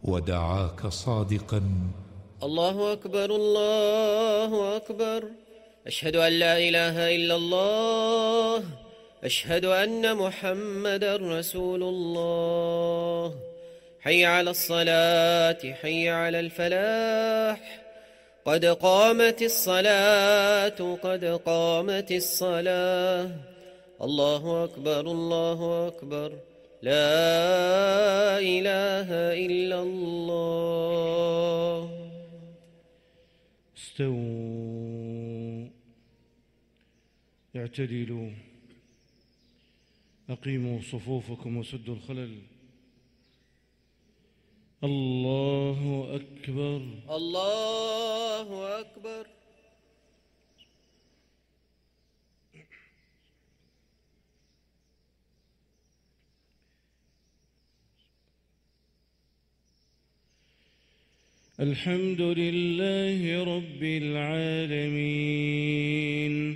ودعاك صادقا. الله أكبر الله أكبر، أشهد أن لا إله إلا الله، أشهد أن محمدا رسول الله. حي على الصلاة، حي على الفلاح، قد قامت الصلاة، قد قامت الصلاة. الله أكبر الله أكبر، لا إله إلا الله. استووا، اعتدلوا، أقيموا صفوفكم وسدوا الخلل. الله أكبر الله أكبر. الحمد لله رب العالمين،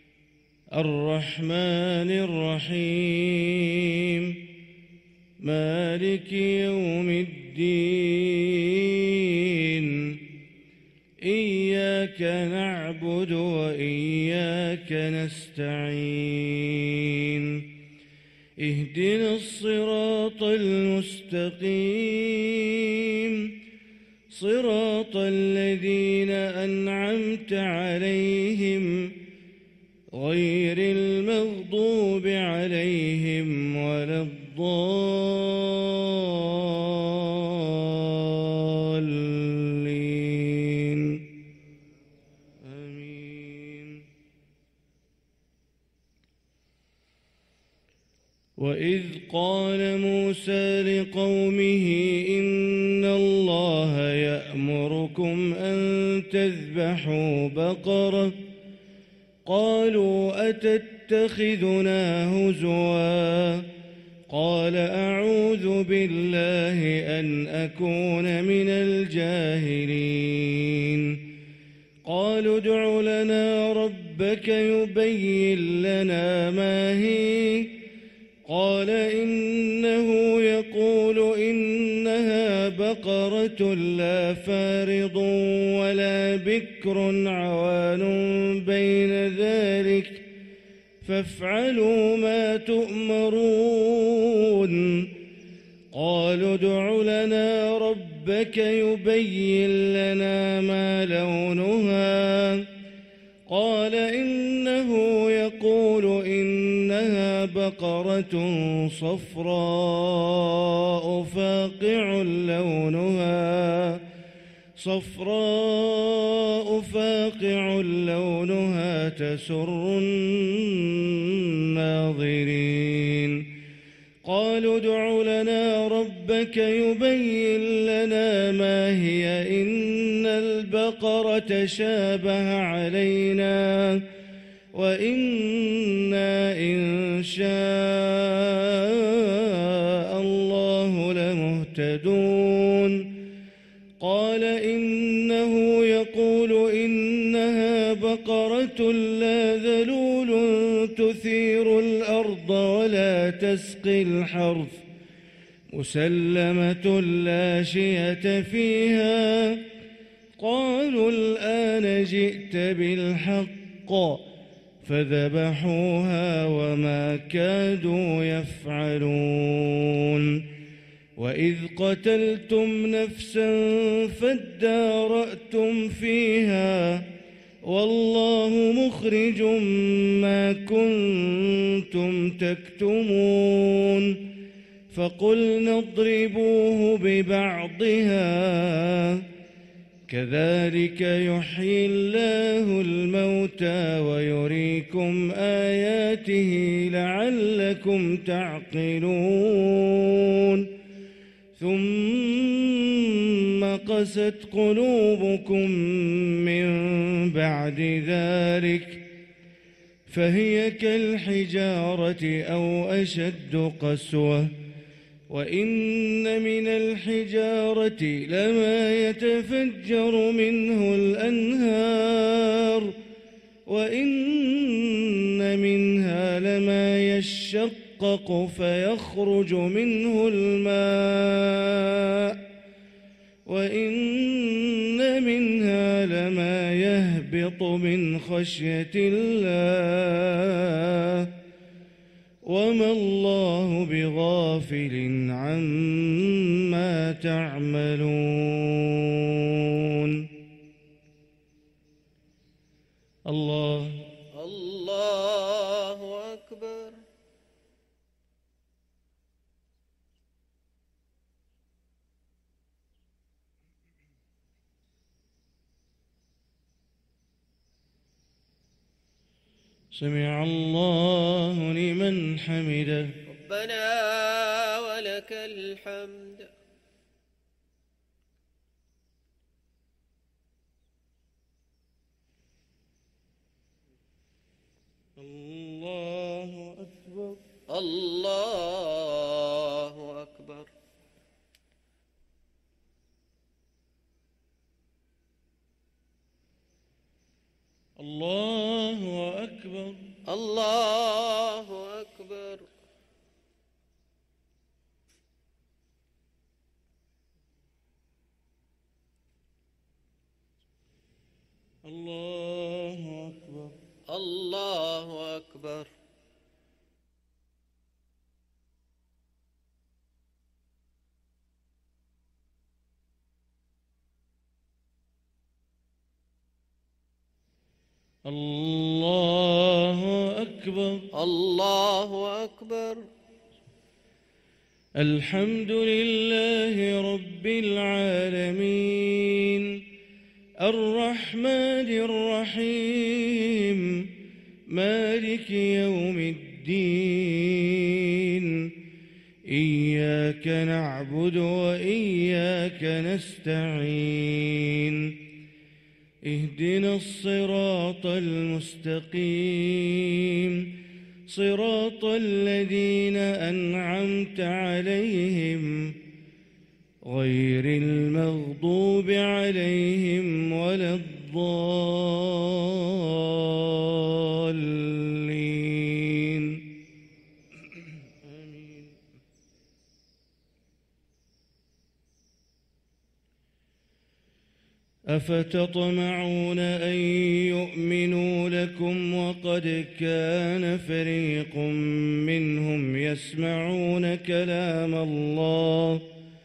الرحمن الرحيم، مالك يوم الدين. إياك نعبد وإياك نستعين، اهدنا الصراط المستقيم، صراط الذين أنعمت عليهم غير المغضوب عليهم ولا الضالين. آمين. وإذ قال موسى لقومه إن الله يأمركم أن تذبحوا بقرة، قالوا أتتخذنا هزوا، قال أعوذ بالله أن أكون من الجاهلين. قالوا ادع لنا ربك يبين لنا ما هي، قال إنه يقول إنها بقرة لا فارض ولا بكر عوان بين ذلك، فافعلوا ما تؤمرون. قالوا ادع لنا ربك يبين لنا ما لونها، قال إنه يقول إنها بقرة صفراء فاقع لونها تسر الناظرين. قالوا ادع لنا ربك يبين لنا ما هي إن البقرة شابه علينا وإنا إن شاء الله لمهتدون. قال إنه يقول إنها بقرة لا ذلول تثير الأرض ولا تسقي الحرث، مسلمة لا شية فيها. قالوا الآن جئت بالحق، فذبحوها وما كادوا يفعلون. وإذ قتلتم نفسا فادارأتم فيها والله مخرج ما كنتم تكتمون. فقلنا اضربوه ببعضها، كذلك يحيي الله الموتى ويريكم آياته لعلكم تعقلون. ثم قست قلوبكم من بعد ذلك فهي كالحجارة أو أشد قسوة. وإن من الحجارة لما يتفجر منه الأنهار، وإن منها لما يشقق فيخرج منه الماء، وإن منها لما يهبط من خشية الله وما الله بغافل عما تعملون. الله أكبر. سمع الله لمن حمده. ربنا ولك الحمد. الله أكبر. الله أكبر. الله أكبر. الله أكبر. الله أكبر. الله أكبر. الله أكبر. الله أكبر. الحمد لله رب العالمين الرحمن الرحيم مالك يوم الدين إياك نعبد وإياك نستعين اهدنا الصراط المستقيم صراط الذين أنعمت عليهم غير المغضوب عليهم ولا الضالين آمين. أفتطمعون أن يؤمنوا لكم وقد كان فريق منهم يسمعون كلام الله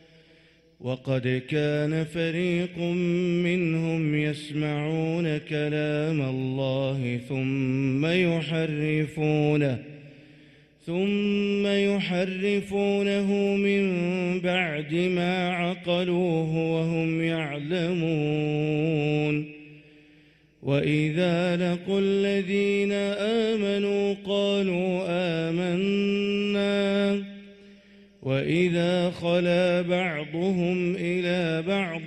ثم يحرفونه من بعد ما عقلوه وهم يعلمون وإذا لقوا الذين آمنوا قالوا آمنا وإذا خلا بعضهم إلى بعض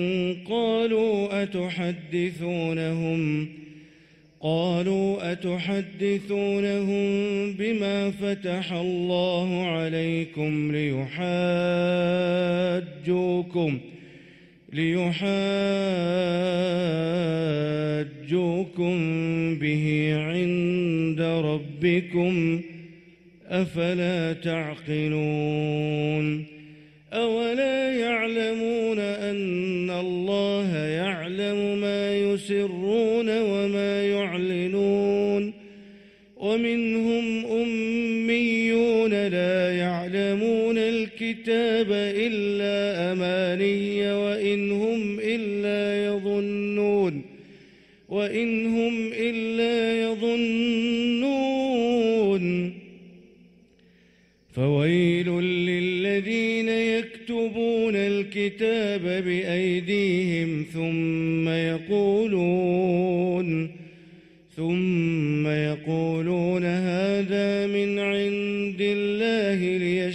قالوا أتحدثونهم بما فتح الله عليكم ليحاجوكم به عند ربكم أفلا تعقلون أولا يعلمون أن الله يعلم ما يسرون وما يعلنون ومنهم أميون لا يعلمون الكتاب إلا أماني وإن هم إلا يظنون فويل للذين يكتبون الكتاب بأيديهم ثم يقولون هذا من عند الله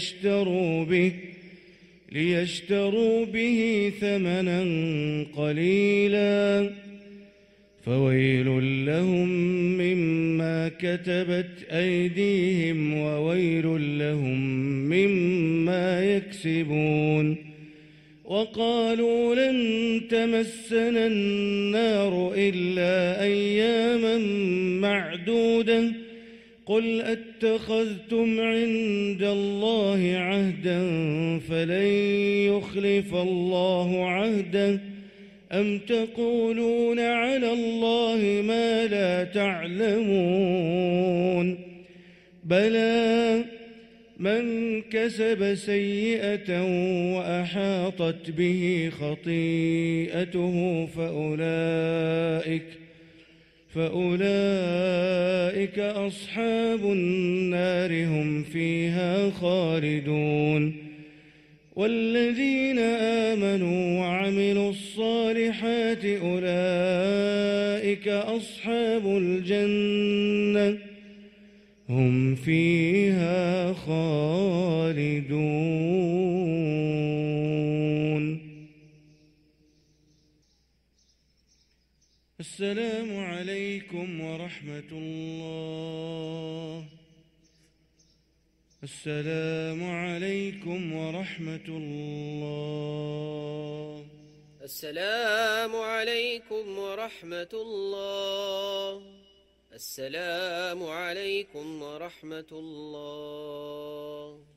ليشتروا به ثمنا قليلا فويل لهم مما كتبت أيديهم وويل لهم مما يكسبون وقالوا لن تمسنا النار إلا أياما معدودة قل أتخذتم عند الله عهدا فلن يخلف الله عهده أم تقولون على الله ما لا تعلمون بلى من كسب سيئة وأحاطت به خطيئته فأولئك أصحاب النار هم فيها خالدون والذين آمنوا وعملوا الصالحات أولئك أصحاب الجنة هم فيها خالدون. السلام عليكم ورحمة الله. السلام عليكم ورحمة الله. السلام عليكم ورحمة الله. السلام عليكم ورحمة الله.